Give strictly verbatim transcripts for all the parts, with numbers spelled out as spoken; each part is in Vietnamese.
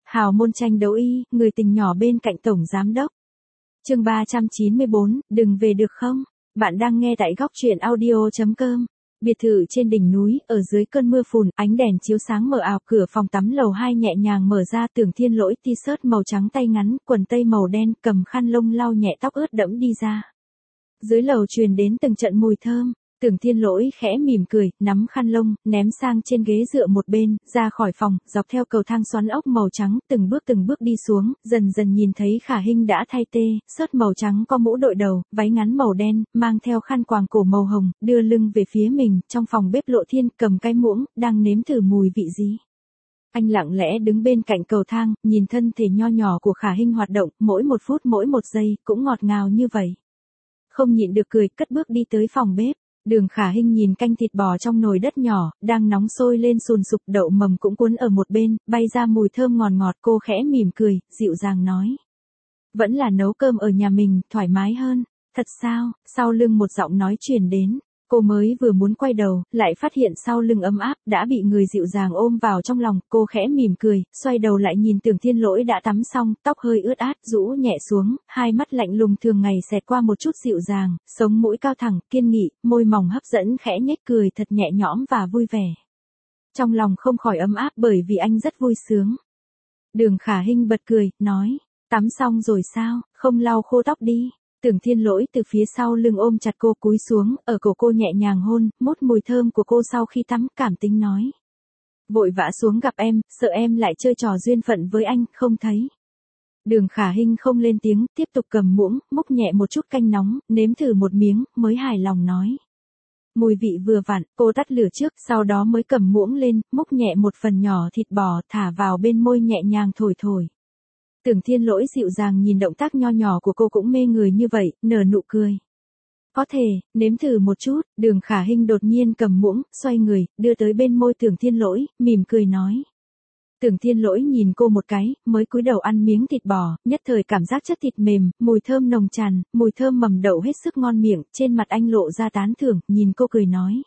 Hào môn tranh đấu y, người tình nhỏ bên cạnh tổng giám đốc. Chương ba trăm chín mươi bốn, đừng về được không? Bạn đang nghe tại góc truyện audio chấm com. Biệt thự trên đỉnh núi, ở dưới cơn mưa phùn, ánh đèn chiếu sáng mờ ảo, cửa phòng tắm lầu hai nhẹ nhàng mở ra, Tưởng Thiên Lỗi t-shirt màu trắng tay ngắn, quần tây màu đen, cầm khăn lông lau nhẹ tóc ướt đẫm đi ra. Dưới lầu truyền đến từng trận mùi thơm. Tưởng Thiên Lỗi khẽ mỉm cười, nắm khăn lông, ném sang trên ghế dựa một bên, ra khỏi phòng, dọc theo cầu thang xoắn ốc màu trắng, từng bước từng bước đi xuống, dần dần nhìn thấy Khả Hinh đã thay tê, sớt màu trắng có mũ đội đầu, váy ngắn màu đen, mang theo khăn quàng cổ màu hồng, đưa lưng về phía mình, trong phòng bếp Lộ Thiên cầm cái muỗng, đang nếm thử mùi vị gì. Anh lặng lẽ đứng bên cạnh cầu thang, nhìn thân thể nho nhỏ của Khả Hinh hoạt động, mỗi một phút mỗi một giây, cũng ngọt ngào như vậy. Không nhịn được cười, cất bước đi tới phòng bếp. Đường Khả Hinh nhìn canh thịt bò trong nồi đất nhỏ, đang nóng sôi lên sùn sục, đậu mầm cũng cuốn ở một bên, bay ra mùi thơm ngọt ngọt, cô khẽ mỉm cười, dịu dàng nói. Vẫn là nấu cơm ở nhà mình, thoải mái hơn. Thật sao? Sau lưng một giọng nói truyền đến. Cô mới vừa muốn quay đầu, lại phát hiện sau lưng ấm áp, đã bị người dịu dàng ôm vào trong lòng, cô khẽ mỉm cười, xoay đầu lại nhìn Tưởng Thiên Lỗi đã tắm xong, tóc hơi ướt át, rũ nhẹ xuống, hai mắt lạnh lùng thường ngày xẹt qua một chút dịu dàng, sống mũi cao thẳng, kiên nghị, môi mỏng hấp dẫn khẽ nhếch cười thật nhẹ nhõm và vui vẻ. Trong lòng không khỏi ấm áp bởi vì anh rất vui sướng. Đường Khả Hinh bật cười, nói, tắm xong rồi sao, không lau khô tóc đi. Tưởng Thiên Lỗi từ phía sau lưng ôm chặt cô, cúi xuống, ở cổ cô nhẹ nhàng hôn, mốt mùi thơm của cô sau khi tắm, cảm tính nói. Vội vã xuống gặp em, sợ em lại chơi trò duyên phận với anh, không thấy. Đường Khả Hinh không lên tiếng, tiếp tục cầm muỗng, múc nhẹ một chút canh nóng, nếm thử một miếng, mới hài lòng nói. Mùi vị vừa vặn, cô tắt lửa trước, sau đó mới cầm muỗng lên, múc nhẹ một phần nhỏ thịt bò, thả vào bên môi nhẹ nhàng thổi thổi. Tưởng Thiên Lỗi dịu dàng nhìn động tác nho nhỏ của cô cũng mê người như vậy, nở nụ cười. Có thể, nếm thử một chút. Đường Khả Hinh đột nhiên cầm muỗng, xoay người, đưa tới bên môi Tưởng Thiên Lỗi, mỉm cười nói. Tưởng Thiên Lỗi nhìn cô một cái, mới cúi đầu ăn miếng thịt bò, nhất thời cảm giác chất thịt mềm, mùi thơm nồng tràn, mùi thơm mầm đậu hết sức ngon miệng, trên mặt anh lộ ra tán thưởng, nhìn cô cười nói.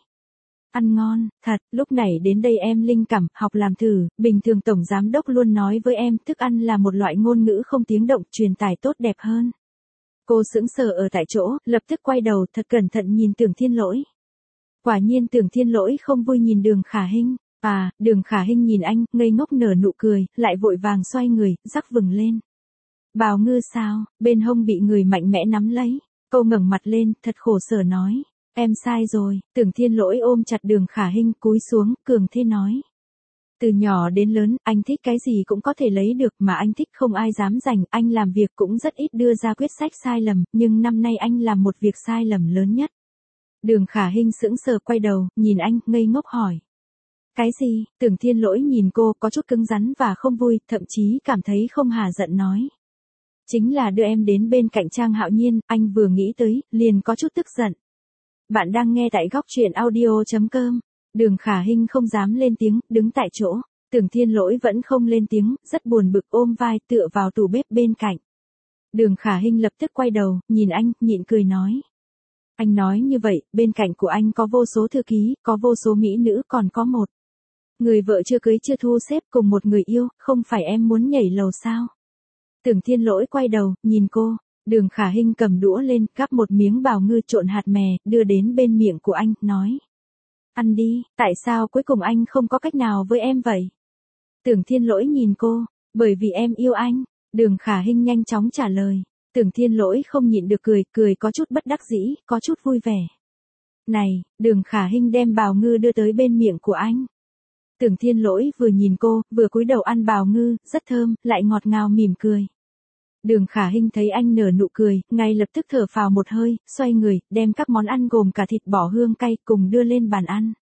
Ăn ngon, thật, lúc này đến đây em linh cảm, học làm thử, bình thường tổng giám đốc luôn nói với em, thức ăn là một loại ngôn ngữ không tiếng động, truyền tải tốt đẹp hơn. Cô sững sờ ở tại chỗ, lập tức quay đầu, thật cẩn thận nhìn Tưởng Thiên Lỗi. Quả nhiên Tưởng Thiên Lỗi không vui nhìn Đường Khả Hinh, à, Đường Khả Hinh nhìn anh, ngây ngốc nở nụ cười, lại vội vàng xoay người, rắc vừng lên. Bào ngư sao, bên hông bị người mạnh mẽ nắm lấy, cô ngẩng mặt lên, thật khổ sở nói. Em sai rồi. Tưởng Thiên Lỗi ôm chặt Đường Khả Hinh, cúi xuống, cường thế nói. Từ nhỏ đến lớn, anh thích cái gì cũng có thể lấy được, mà anh thích không ai dám giành, anh làm việc cũng rất ít đưa ra quyết sách sai lầm, nhưng năm nay anh làm một việc sai lầm lớn nhất. Đường Khả Hinh sững sờ quay đầu, nhìn anh, ngây ngốc hỏi. Cái gì? Tưởng Thiên Lỗi nhìn cô, có chút cứng rắn và không vui, thậm chí cảm thấy không hả giận nói. Chính là đưa em đến bên cạnh Trang Hạo Nhiên, anh vừa nghĩ tới, liền có chút tức giận. Bạn đang nghe tại góc truyện audio chấm com. Đường Khả Hinh không dám lên tiếng, đứng tại chỗ. Tưởng Thiên Lỗi vẫn không lên tiếng, rất buồn bực ôm vai tựa vào tủ bếp bên cạnh. Đường Khả Hinh lập tức quay đầu, nhìn anh, nhịn cười nói. Anh nói như vậy, bên cạnh của anh có vô số thư ký, có vô số mỹ nữ, còn có một người vợ chưa cưới chưa thu xếp cùng một người yêu, không phải em muốn nhảy lầu sao? Tưởng Thiên Lỗi quay đầu, nhìn cô. Đường Khả Hinh cầm đũa lên, gắp một miếng bào ngư trộn hạt mè, đưa đến bên miệng của anh, nói. Ăn đi, tại sao cuối cùng anh không có cách nào với em vậy? Tưởng Thiên Lỗi nhìn cô, bởi vì em yêu anh. Đường Khả Hinh nhanh chóng trả lời. Tưởng Thiên Lỗi không nhịn được cười, cười có chút bất đắc dĩ, có chút vui vẻ. Này, Đường Khả Hinh đem bào ngư đưa tới bên miệng của anh. Tưởng Thiên Lỗi vừa nhìn cô, vừa cúi đầu ăn bào ngư, rất thơm, lại ngọt ngào mỉm cười. Đường Khả Hinh thấy anh nở nụ cười, ngay lập tức thở phào một hơi, xoay người, đem các món ăn gồm cả thịt bò hương cay cùng đưa lên bàn ăn.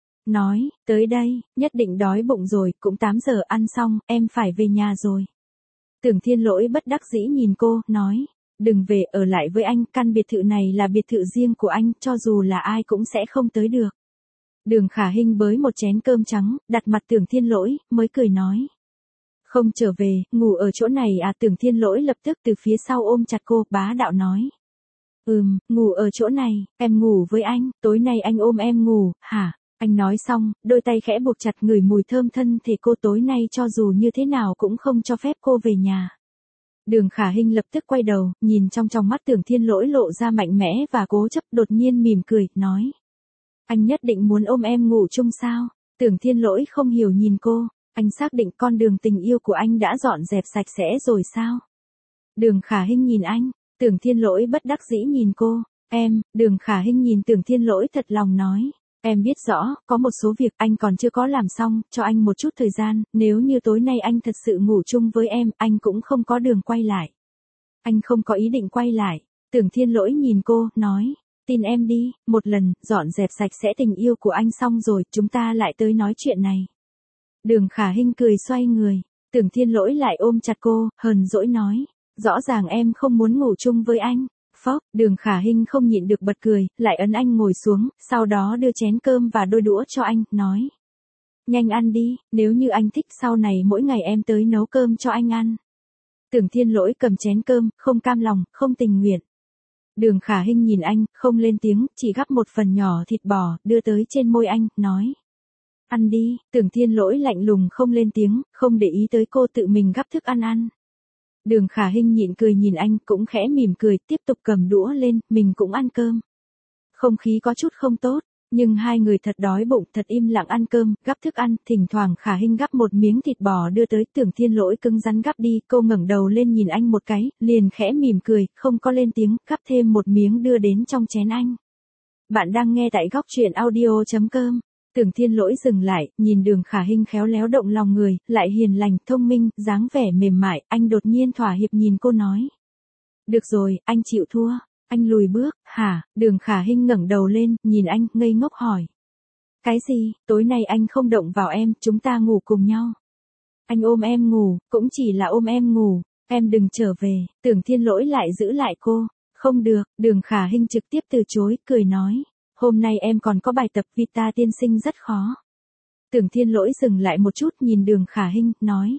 Nói, tới đây, nhất định đói bụng rồi, cũng tám giờ ăn xong, em phải về nhà rồi. Tưởng Thiên Lỗi bất đắc dĩ nhìn cô, nói, đừng về, ở lại với anh, căn biệt thự này là biệt thự riêng của anh, cho dù là ai cũng sẽ không tới được. Đường Khả Hinh bới một chén cơm trắng, đặt mặt Tưởng Thiên Lỗi, mới cười nói. Không trở về, ngủ ở chỗ này à? Tưởng Thiên Lỗi lập tức từ phía sau ôm chặt cô, bá đạo nói. Ừm, ngủ ở chỗ này, em ngủ với anh, tối nay anh ôm em ngủ, hả? Anh nói xong, đôi tay khẽ buộc chặt ngửi mùi thơm thân thể cô, tối nay cho dù như thế nào cũng không cho phép cô về nhà. Đường Khả Hinh lập tức quay đầu, nhìn trong trong mắt Tưởng Thiên Lỗi lộ ra mạnh mẽ và cố chấp, đột nhiên mỉm cười, nói. Anh nhất định muốn ôm em ngủ chung sao? Tưởng Thiên Lỗi không hiểu nhìn cô, anh xác định con đường tình yêu của anh đã dọn dẹp sạch sẽ rồi sao? Đường Khả Hinh nhìn anh, Tưởng Thiên Lỗi bất đắc dĩ nhìn cô, em, Đường Khả Hinh nhìn Tưởng Thiên Lỗi thật lòng nói. Em biết rõ, có một số việc anh còn chưa có làm xong, cho anh một chút thời gian, nếu như tối nay anh thật sự ngủ chung với em, anh cũng không có đường quay lại. Anh không có ý định quay lại. Tưởng Thiên Lỗi nhìn cô, nói, tin em đi, một lần, dọn dẹp sạch sẽ tình yêu của anh xong rồi, chúng ta lại tới nói chuyện này. Đường Khả Hinh cười xoay người, Tưởng Thiên Lỗi lại ôm chặt cô, hờn dỗi nói, rõ ràng em không muốn ngủ chung với anh. Phốc, Đường Khả Hinh không nhịn được bật cười, lại ấn anh ngồi xuống, sau đó đưa chén cơm và đôi đũa cho anh, nói. Nhanh ăn đi, nếu như anh thích sau này mỗi ngày em tới nấu cơm cho anh ăn. Tưởng Thiên Lỗi cầm chén cơm, không cam lòng, không tình nguyện. Đường Khả Hinh nhìn anh, không lên tiếng, chỉ gắp một phần nhỏ thịt bò, đưa tới trên môi anh, nói. Ăn đi, Tưởng Thiên Lỗi lạnh lùng không lên tiếng, không để ý tới cô, tự mình gắp thức ăn ăn. Đường Khả Hinh nhịn cười nhìn anh, cũng khẽ mỉm cười, tiếp tục cầm đũa lên, mình cũng ăn cơm. Không khí có chút không tốt, nhưng hai người thật đói bụng, thật im lặng ăn cơm, gắp thức ăn, thỉnh thoảng Khả Hinh gắp một miếng thịt bò đưa tới, Tưởng Thiên Lỗi cứng rắn gắp đi, cô ngẩng đầu lên nhìn anh một cái, liền khẽ mỉm cười, không có lên tiếng, gắp thêm một miếng đưa đến trong chén anh. Bạn đang nghe tại góc truyện audio chấm com. Tưởng Thiên Lỗi dừng lại, nhìn Đường Khả Hinh khéo léo động lòng người, lại hiền lành, thông minh, dáng vẻ mềm mại, anh đột nhiên thỏa hiệp nhìn cô nói. Được rồi, anh chịu thua. Anh lùi bước, hả? Đường Khả Hinh ngẩng đầu lên, nhìn anh, ngây ngốc hỏi. Cái gì? Tối nay anh không động vào em, chúng ta ngủ cùng nhau. Anh ôm em ngủ, cũng chỉ là ôm em ngủ, em đừng trở về. Tưởng Thiên Lỗi lại giữ lại cô. Không được, Đường Khả Hinh trực tiếp từ chối, cười nói. Hôm nay em còn có bài tập Vita tiên sinh rất khó. Tưởng Thiên Lỗi dừng lại một chút nhìn Đường Khả Hinh, nói.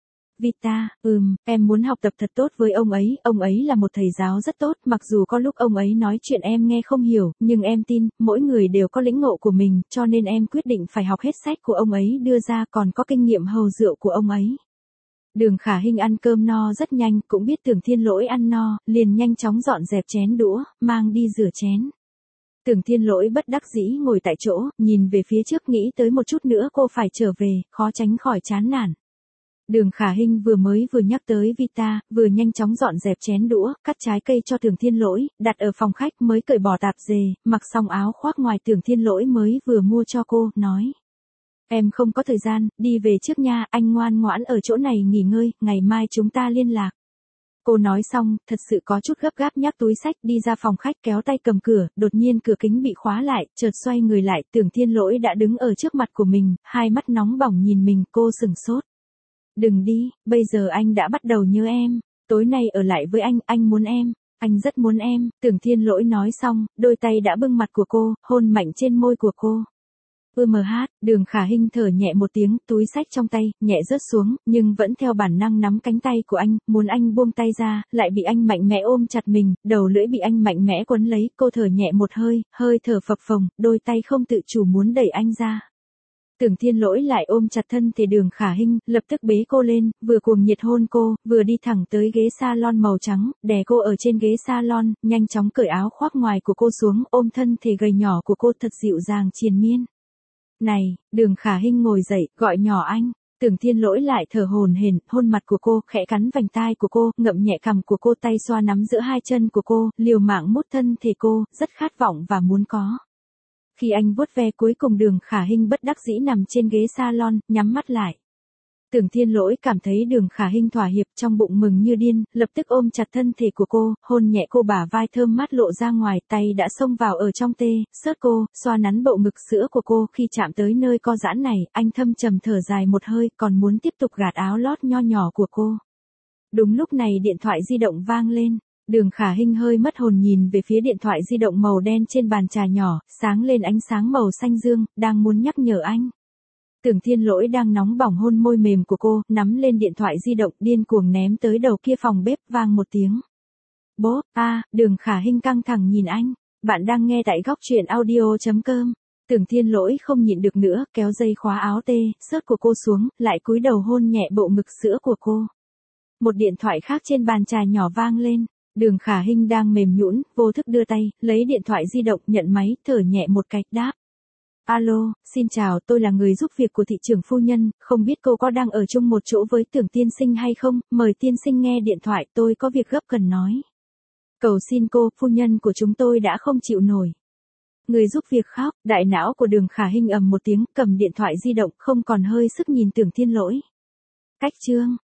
Vita, ừm, em muốn học tập thật tốt với ông ấy, ông ấy là một thầy giáo rất tốt, mặc dù có lúc ông ấy nói chuyện em nghe không hiểu, nhưng em tin, mỗi người đều có lĩnh ngộ của mình, cho nên em quyết định phải học hết sách của ông ấy đưa ra, còn có kinh nghiệm hầu rượu của ông ấy. Đường Khả Hinh ăn cơm no rất nhanh, cũng biết Tưởng Thiên Lỗi ăn no, liền nhanh chóng dọn dẹp chén đũa, mang đi rửa chén. Tưởng Thiên Lỗi bất đắc dĩ ngồi tại chỗ, nhìn về phía trước nghĩ tới một chút nữa cô phải trở về, khó tránh khỏi chán nản. Đường Khả Hinh vừa mới vừa nhắc tới Vita, vừa nhanh chóng dọn dẹp chén đũa, cắt trái cây cho Tưởng Thiên Lỗi, đặt ở phòng khách mới cởi bỏ tạp dề, mặc xong áo khoác ngoài Tưởng Thiên Lỗi mới vừa mua cho cô, nói. Em không có thời gian, đi về trước nha, anh ngoan ngoãn ở chỗ này nghỉ ngơi, ngày mai chúng ta liên lạc. Cô nói xong, thật sự có chút gấp gáp nhắc túi sách đi ra phòng khách kéo tay cầm cửa, đột nhiên cửa kính bị khóa lại, chợt xoay người lại, Tưởng Thiên Lỗi đã đứng ở trước mặt của mình, hai mắt nóng bỏng nhìn mình, cô sửng sốt. Đừng đi, bây giờ anh đã bắt đầu nhớ em, tối nay ở lại với anh, anh muốn em, anh rất muốn em, Tưởng Thiên Lỗi nói xong, đôi tay đã bưng mặt của cô, hôn mạnh trên môi của cô. Ưm hát, Đường Khả Hinh thở nhẹ một tiếng, túi sách trong tay, nhẹ rớt xuống, nhưng vẫn theo bản năng nắm cánh tay của anh, muốn anh buông tay ra, lại bị anh mạnh mẽ ôm chặt mình, đầu lưỡi bị anh mạnh mẽ quấn lấy, cô thở nhẹ một hơi, hơi thở phập phồng, đôi tay không tự chủ muốn đẩy anh ra. Tưởng Thiên Lỗi lại ôm chặt thân thể Đường Khả Hinh, lập tức bế cô lên, vừa cuồng nhiệt hôn cô, vừa đi thẳng tới ghế salon màu trắng, đè cô ở trên ghế salon, nhanh chóng cởi áo khoác ngoài của cô xuống, ôm thân thể gầy nhỏ của cô thật dịu dàng triền miên. Này, Đường Khả Hinh ngồi dậy, gọi nhỏ anh. Tưởng Thiên Lỗi lại thở hổn hển, hôn mặt của cô, khẽ cắn vành tai của cô, ngậm nhẹ cằm của cô, tay xoa nắm giữa hai chân của cô, liều mạng mút thân thể cô, rất khát vọng và muốn có. Khi anh vuốt ve cuối cùng Đường Khả Hinh bất đắc dĩ nằm trên ghế salon, nhắm mắt lại. Tưởng Thiên Lỗi cảm thấy Đường Khả Hinh thỏa hiệp, trong bụng mừng như điên, lập tức ôm chặt thân thể của cô, hôn nhẹ cô bả vai thơm mát lộ ra ngoài, tay đã xông vào ở trong tê, sớt cô, xoa nắn bộ ngực sữa của cô, khi chạm tới nơi co giãn này, anh thâm trầm thở dài một hơi, còn muốn tiếp tục gạt áo lót nho nhỏ của cô. Đúng lúc này điện thoại di động vang lên. Đường Khả Hinh hơi mất hồn nhìn về phía điện thoại di động màu đen trên bàn trà nhỏ, sáng lên ánh sáng màu xanh dương, đang muốn nhắc nhở anh. Tưởng Thiên Lỗi đang nóng bỏng hôn môi mềm của cô, nắm lên điện thoại di động điên cuồng ném tới đầu kia phòng bếp, vang một tiếng. Bố, a, à, Đường Khả Hinh căng thẳng nhìn anh. Bạn đang nghe tại góc truyện audio chấm com. Tưởng Thiên Lỗi không nhịn được nữa, kéo dây khóa áo tê, xớt của cô xuống, lại cúi đầu hôn nhẹ bộ ngực sữa của cô. Một điện thoại khác trên bàn trà nhỏ vang lên. Đường Khả Hinh đang mềm nhũn, vô thức đưa tay, lấy điện thoại di động, nhận máy, thở nhẹ một cái, đáp. Alo, xin chào, tôi là người giúp việc của thị trưởng phu nhân, không biết cô có đang ở chung một chỗ với Tưởng tiên sinh hay không, mời tiên sinh nghe điện thoại, tôi có việc gấp cần nói. Cầu xin cô, phu nhân của chúng tôi đã không chịu nổi. Người giúp việc khóc, đại não của Đường Khả Hinh ầm một tiếng, cầm điện thoại di động, không còn hơi sức nhìn Tưởng Thiên Lỗi. Cách chương